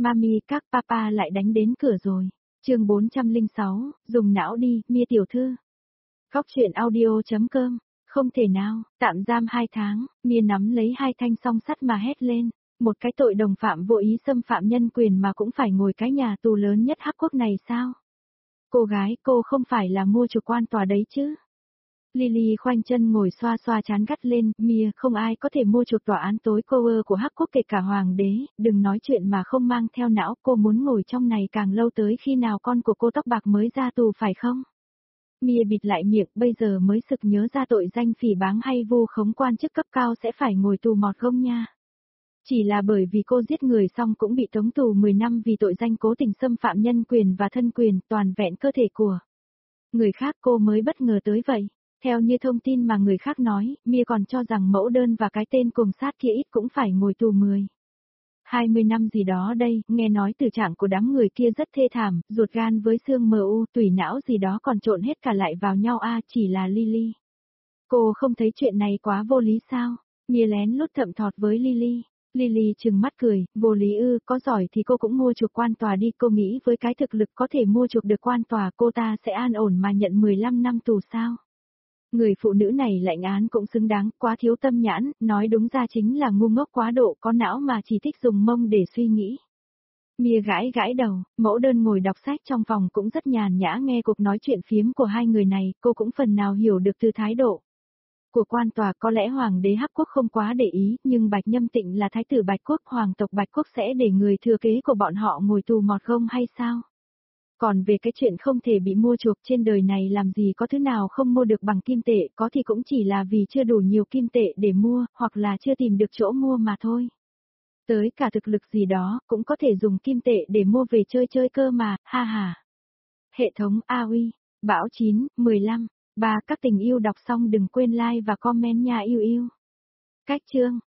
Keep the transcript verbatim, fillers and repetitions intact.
Mami các papa lại đánh đến cửa rồi. Chương bốn trăm lẻ sáu, dùng não đi, Mia tiểu thư. Góc truyện audio chấm com. Không thể nào, tạm giam hai tháng, Mia nắm lấy hai thanh song sắt mà hét lên. Một cái tội đồng phạm vô ý xâm phạm nhân quyền mà cũng phải ngồi cái nhà tù lớn nhất Hắc Quốc này sao? Cô gái, cô không phải là mua chuộc quan tòa đấy chứ? Lily khoanh chân ngồi xoa xoa chán gắt lên, Mia, không ai có thể mua chuộc tòa án tối cover của Hắc Quốc kể cả hoàng đế, đừng nói chuyện mà không mang theo não, cô muốn ngồi trong này càng lâu tới khi nào con của cô tóc bạc mới ra tù phải không? Mia bịt lại miệng, bây giờ mới sực nhớ ra tội danh phỉ báng hay vu khống quan chức cấp cao sẽ phải ngồi tù mọt gông nha. Chỉ là bởi vì cô giết người xong cũng bị tống tù mười năm vì tội danh cố tình xâm phạm nhân quyền và thân quyền toàn vẹn cơ thể của người khác, cô mới bất ngờ tới vậy. Theo như thông tin mà người khác nói, Mia còn cho rằng mẫu đơn và cái tên cùng sát kia ít cũng phải ngồi tù mười. hai mươi năm gì đó đây, nghe nói tử trạng của đám người kia rất thê thảm, ruột gan với xương mờ u, tủy não gì đó còn trộn hết cả lại vào nhau a, chỉ là Lily. Cô không thấy chuyện này quá vô lý sao? Mia lén lút thậm thọt với Lily. Lily trừng mắt cười, vô lý ư, có giỏi thì cô cũng mua chuộc quan tòa đi, cô nghĩ với cái thực lực có thể mua chuộc được quan tòa cô ta sẽ an ổn mà nhận mười lăm năm tù sao? Người phụ nữ này lãnh án cũng xứng đáng, quá thiếu tâm nhãn, nói đúng ra chính là ngu ngốc quá độ, có não mà chỉ thích dùng mông để suy nghĩ. Mia gãi gãi đầu, mẫu đơn ngồi đọc sách trong phòng cũng rất nhàn nhã nghe cuộc nói chuyện phiếm của hai người này, cô cũng phần nào hiểu được từ thái độ của quan tòa. Có lẽ hoàng đế Hắc Quốc không quá để ý, nhưng Bạch Nhâm Tịnh là thái tử Bạch Quốc, hoàng tộc Bạch Quốc sẽ để người thừa kế của bọn họ ngồi tù mọt gông hay sao? Còn về cái chuyện không thể bị mua chuộc, trên đời này làm gì có thứ nào không mua được bằng kim tệ, có thì cũng chỉ là vì chưa đủ nhiều kim tệ để mua, hoặc là chưa tìm được chỗ mua mà thôi. Tới cả thực lực gì đó, cũng có thể dùng kim tệ để mua về chơi chơi cơ mà, ha ha. Hệ thống a o i, Bão chín, mười lăm, ba các tình yêu đọc xong đừng quên like và comment nha yêu yêu. Cách chương.